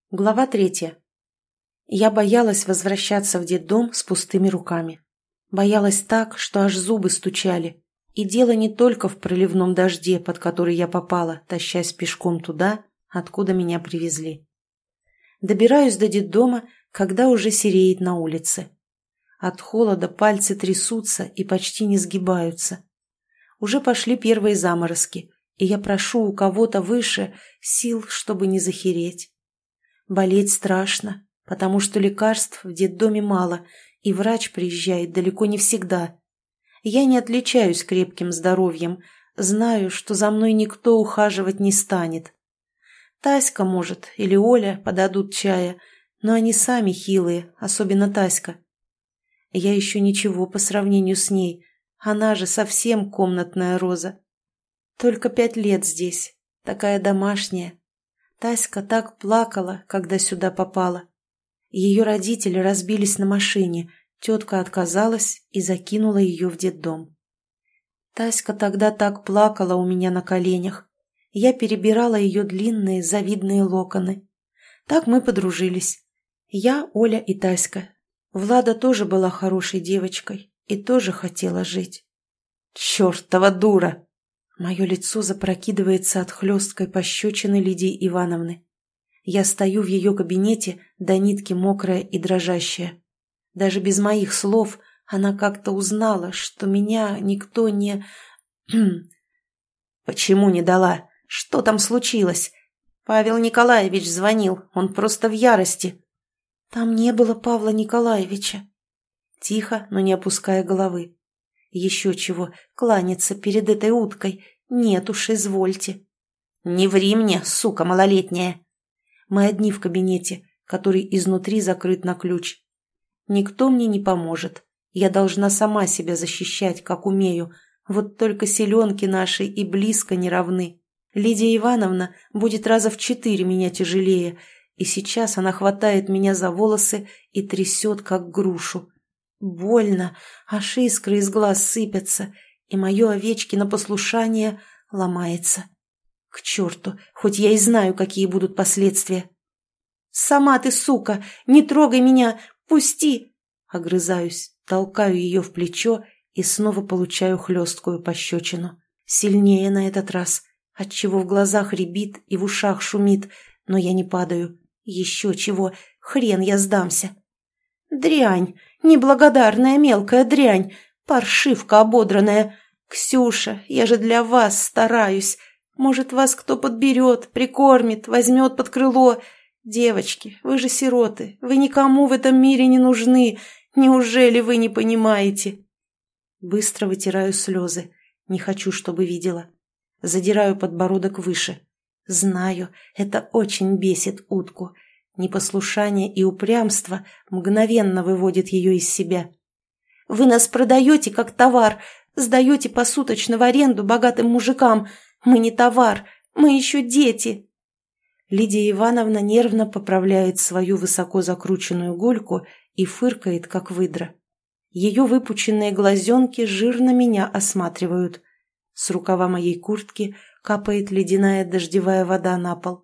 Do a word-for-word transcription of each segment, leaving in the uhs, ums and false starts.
Глава третья. Я боялась возвращаться в детдом с пустыми руками. Боялась так, что аж зубы стучали. И дело не только в проливном дожде, под который я попала, тащась пешком туда, откуда меня привезли. Добираюсь до детдома, когда уже сереет на улице. От холода пальцы трясутся и почти не сгибаются. Уже пошли первые заморозки, и я прошу у кого-то выше сил, чтобы не захереть. Болеть страшно, потому что лекарств в детдоме мало, и врач приезжает далеко не всегда. Я не отличаюсь крепким здоровьем, знаю, что за мной никто ухаживать не станет. Таська, может, или Оля подадут чая, но они сами хилые, особенно Таська. Я еще ничего по сравнению с ней, она же совсем комнатная роза. Только пять лет здесь, такая домашняя. Таська так плакала, когда сюда попала. Ее родители разбились на машине, тетка отказалась и закинула ее в детдом. Таська тогда так плакала у меня на коленях. Я перебирала ее длинные завидные локоны. Так мы подружились. Я, Оля и Таська. Влада тоже была хорошей девочкой и тоже хотела жить. «Чертова дура!» Мое лицо запрокидывается от хлесткой пощечины Лидии Ивановны. Я стою в ее кабинете, до нитки мокрая и дрожащая. Даже без моих слов она как-то узнала, что меня никто не... «Почему не дала? Что там случилось? Павел Николаевич звонил, он просто в ярости». «Там не было Павла Николаевича». Тихо, но не опуская головы. «Еще чего, кланяться перед этой уткой? Нет уж, извольте». «Не ври мне, сука малолетняя!» Мы одни в кабинете, который изнутри закрыт на ключ. Никто мне не поможет. Я должна сама себя защищать, как умею. Вот только силенки наши и близко не равны. Лидия Ивановна будет раза в четыре меня тяжелее, и сейчас она хватает меня за волосы и трясет, как грушу. Больно, аж искры из глаз сыпятся, и мое Овечкино послушание ломается. К черту, хоть я и знаю, какие будут последствия. «Сама ты, сука, не трогай меня, пусти!» Огрызаюсь, толкаю ее в плечо и снова получаю хлесткую пощечину. Сильнее на этот раз, отчего в глазах рябит и в ушах шумит, но я не падаю. Еще чего, хрен я сдамся. «Дрянь, неблагодарная мелкая дрянь, паршивка ободранная. Ксюша, я же для вас стараюсь. Может, вас кто подберет, прикормит, возьмет под крыло. Девочки, вы же сироты, вы никому в этом мире не нужны. Неужели вы не понимаете?» Быстро вытираю слезы. Не хочу, чтобы видела. Задираю подбородок выше. Знаю, это очень бесит утку. Непослушание и упрямство мгновенно выводит ее из себя. «Вы нас продаете как товар, сдаете посуточно в аренду богатым мужикам. Мы не товар, мы еще дети». Лидия Ивановна нервно поправляет свою высоко закрученную гульку и фыркает, как выдра. Ее выпученные глазенки жирно меня осматривают. С рукава моей куртки капает ледяная дождевая вода на пол.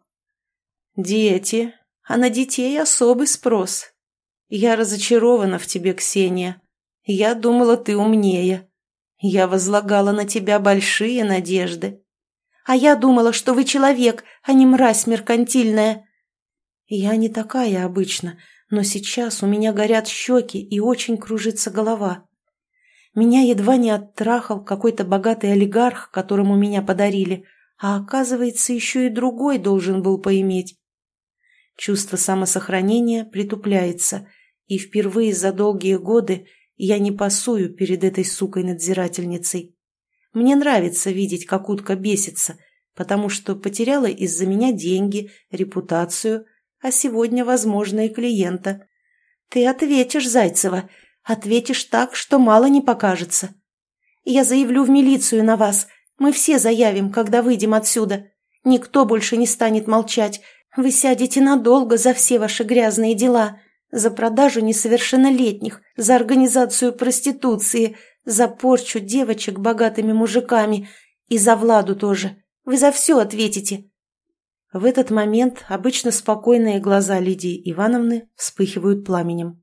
«Дети, а на детей особый спрос. Я разочарована в тебе, Ксения. Я думала, ты умнее. Я возлагала на тебя большие надежды. А я думала, что вы человек, а не мразь меркантильная». Я не такая обычно, но сейчас у меня горят щеки и очень кружится голова. Меня едва не оттрахал какой-то богатый олигарх, которому меня подарили, а оказывается, еще и другой должен был поиметь. Чувство самосохранения притупляется, и впервые за долгие годы я не пасую перед этой сукой-надзирательницей. Мне нравится видеть, как утка бесится, потому что потеряла из-за меня деньги, репутацию, а сегодня, возможно, и клиента. «Ты ответишь, Зайцева, ответишь так, что мало не покажется. Я заявлю в милицию на вас, мы все заявим, когда выйдем отсюда. Никто больше не станет молчать, вы сядете надолго за все ваши грязные дела, за продажу несовершеннолетних, за организацию проституции, за порчу девочек богатыми мужиками и за Владу тоже. Вы за все ответите». В этот момент обычно спокойные глаза Лидии Ивановны вспыхивают пламенем.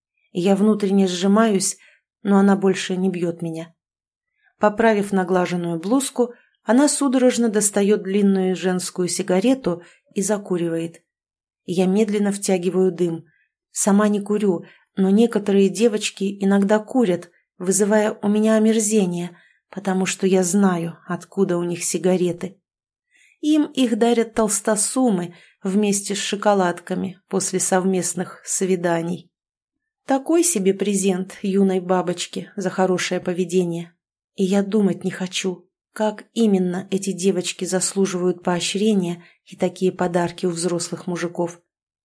Я внутренне сжимаюсь, но она больше не бьет меня. Поправив наглаженную блузку, она судорожно достает длинную женскую сигарету и закуривает. Я медленно втягиваю дым. Сама не курю, но некоторые девочки иногда курят, вызывая у меня омерзение, потому что я знаю, откуда у них сигареты. Им их дарят толстосумы вместе с шоколадками после совместных свиданий. Такой себе презент юной бабочке за хорошее поведение. И я думать не хочу, как именно эти девочки заслуживают поощрения и такие подарки у взрослых мужиков.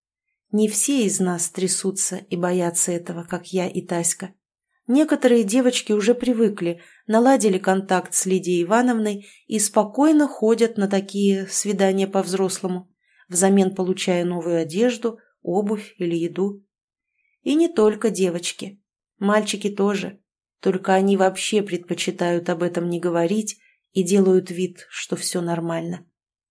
Не все из нас трясутся и боятся этого, как я и Таська. Некоторые девочки уже привыкли, наладили контакт с Лидией Ивановной и спокойно ходят на такие свидания по-взрослому, взамен получая новую одежду, обувь или еду. И не только девочки. Мальчики тоже. Только они вообще предпочитают об этом не говорить и делают вид, что все нормально.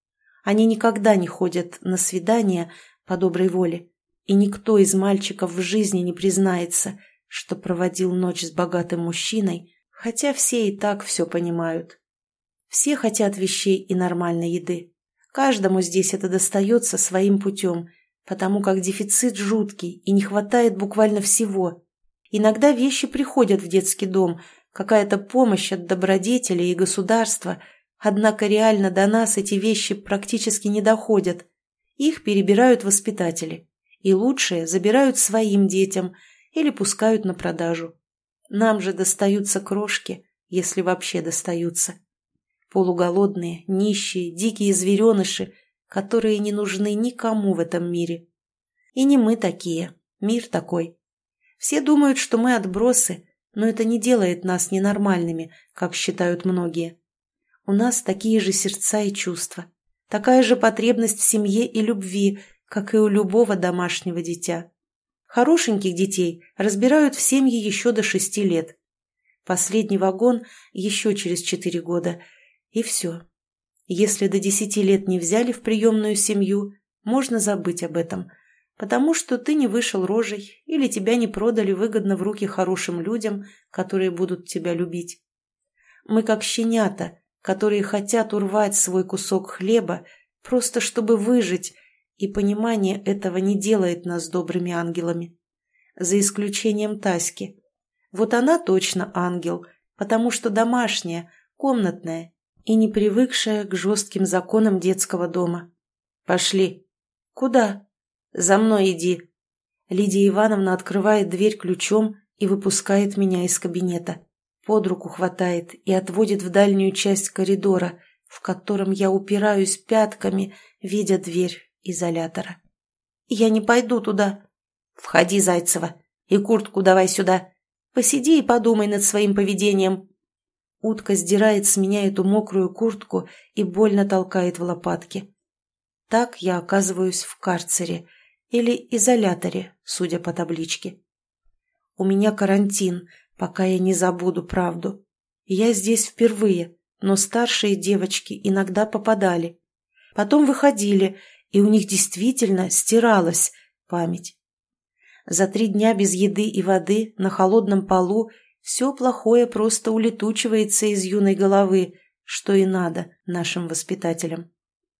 Они никогда не ходят на свидания по доброй воле, и никто из мальчиков в жизни не признается, что проводил ночь с богатым мужчиной, хотя все и так все понимают. Все хотят вещей и нормальной еды. Каждому здесь это достается своим путем, потому как дефицит жуткий и не хватает буквально всего. Иногда вещи приходят в детский дом, какая-то помощь от добродетелей и государства, однако реально до нас эти вещи практически не доходят. Их перебирают воспитатели, и лучшие забирают своим детям или пускают на продажу. Нам же достаются крошки, если вообще достаются. Полуголодные, нищие, дикие звереныши, которые не нужны никому в этом мире. И не мы такие, мир такой. Все думают, что мы отбросы, но это не делает нас ненормальными, как считают многие. У нас такие же сердца и чувства, такая же потребность в семье и любви, как и у любого домашнего дитя. Хорошеньких детей разбирают в семьи еще до шести лет. Последний вагон еще через четыре года, и все. Если до десяти лет не взяли в приемную семью, можно забыть об этом, потому что ты не вышел рожей или тебя не продали выгодно в руки хорошим людям, которые будут тебя любить. Мы как щенята, которые хотят урвать свой кусок хлеба, просто чтобы выжить, и понимание этого не делает нас добрыми ангелами. За исключением Таськи. Вот она точно ангел, потому что домашняя, комнатная и не привыкшая к жестким законам детского дома. «Пошли». «Куда?» «За мной иди». Лидия Ивановна открывает дверь ключом и выпускает меня из кабинета. Под руку хватает и отводит в дальнюю часть коридора, в котором я упираюсь пятками, видя дверь изолятора. «Я не пойду туда». «Входи, Зайцева, и куртку давай сюда. Посиди и подумай над своим поведением». Утка сдирает с меня эту мокрую куртку и больно толкает в лопатки. Так я оказываюсь в карцере или изоляторе, судя по табличке. У меня карантин, пока я не забуду правду. Я здесь впервые, но старшие девочки иногда попадали. Потом выходили, и у них действительно стиралась память. За три дня без еды и воды на холодном полу все плохое просто улетучивается из юной головы, что и надо нашим воспитателям.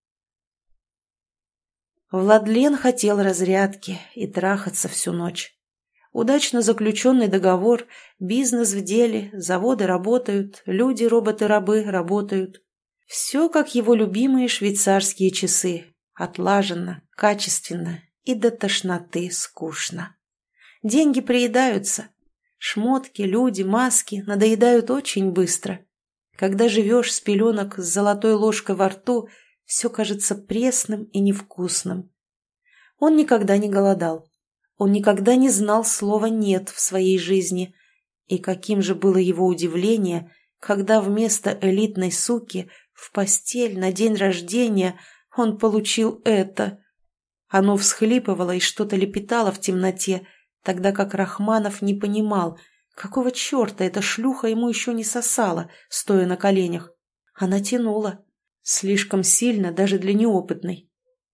Владлен хотел разрядки и трахаться всю ночь. Удачно заключенный договор, бизнес в деле, заводы работают, люди, роботы-рабы работают. Все как его любимые швейцарские часы. Отлаженно, качественно и до тошноты скучно. Деньги приедаются. Шмотки, люди, маски надоедают очень быстро. Когда живешь с пеленок с золотой ложкой во рту, все кажется пресным и невкусным. Он никогда не голодал. Он никогда не знал слова «нет» в своей жизни. И каким же было его удивление, когда вместо элитной суки в постель на день рождения он получил это. Оно всхлипывало и что-то лепетало в темноте, тогда как Рахманов не понимал, какого черта эта шлюха ему еще не сосала, стоя на коленях. Она тянула. Слишком сильно даже для неопытной.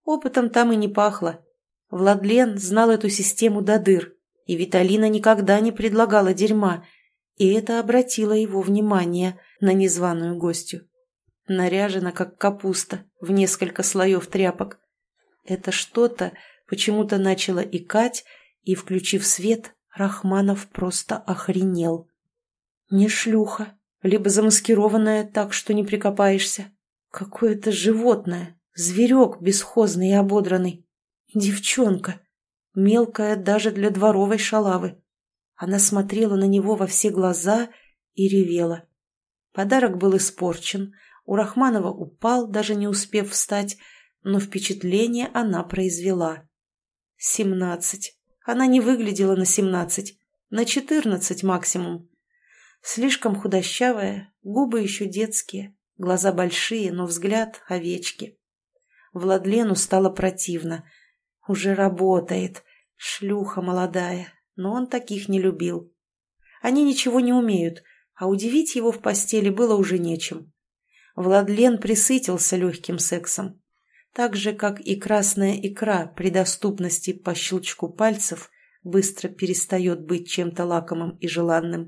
Опытом там и не пахло. Владлен знал эту систему до дыр, и Виталина никогда не предлагала дерьма, и это обратило его внимание на незваную гостью. Наряжена, как капуста, в несколько слоев тряпок. Это что-то почему-то начало икать, и, включив свет, Рахманов просто охренел. Не шлюха, либо замаскированная так, что не прикопаешься. Какое-то животное, зверек бесхозный и ободранный. Девчонка, мелкая даже для дворовой шалавы. Она смотрела на него во все глаза и ревела. Подарок был испорчен, у Рахманова упал, даже не успев встать, но впечатление она произвела. Семнадцать. Она не выглядела на семнадцать, на четырнадцать максимум. Слишком худощавая, губы еще детские, глаза большие, но взгляд овечки. Владлену стало противно. Уже работает, шлюха молодая, но он таких не любил. Они ничего не умеют, а удивить его в постели было уже нечем. Владлен присытился легким сексом. Так же, как и красная икра при доступности по щелчку пальцев быстро перестает быть чем-то лакомым и желанным.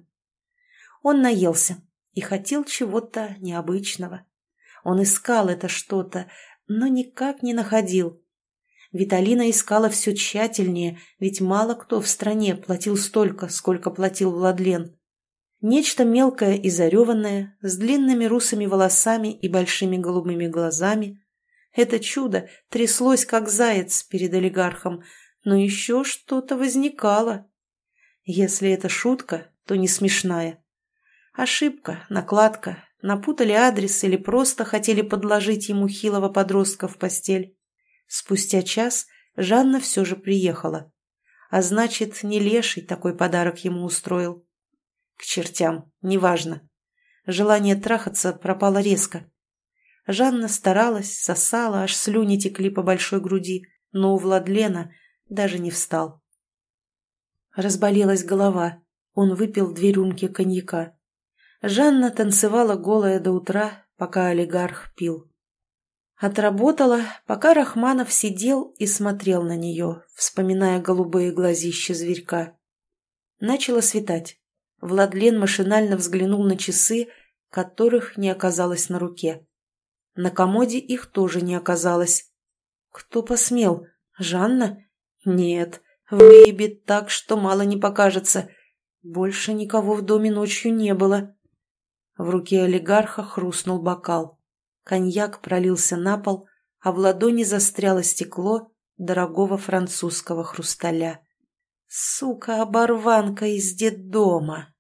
Он наелся и хотел чего-то необычного. Он искал это что-то, но никак не находил. Виталина искала все тщательнее, ведь мало кто в стране платил столько, сколько платил Владлен. Нечто мелкое и зареванное, с длинными русыми волосами и большими голубыми глазами. Это чудо тряслось, как заяц перед олигархом, но еще что-то возникало. Если это шутка, то не смешная. Ошибка, накладка, напутали адрес или просто хотели подложить ему хилого подростка в постель. Спустя час Жанна все же приехала. А значит, не леший такой подарок ему устроил. К чертям, неважно. Желание трахаться пропало резко. Жанна старалась, сосала, аж слюни текли по большой груди, но у Владлена даже не встал. Разболелась голова. Он выпил две рюмки коньяка. Жанна танцевала голая до утра, пока олигарх пил. Отработала, пока Рахманов сидел и смотрел на нее, вспоминая голубые глазища зверька. Начало светать. Владлен машинально взглянул на часы, которых не оказалось на руке. На комоде их тоже не оказалось. Кто посмел? Жанна? Нет, выебет так, что мало не покажется. Больше никого в доме ночью не было. В руке олигарха хрустнул бокал. Коньяк пролился на пол, а в ладони застряло стекло дорогого французского хрусталя. Сука-оборванка из детдома!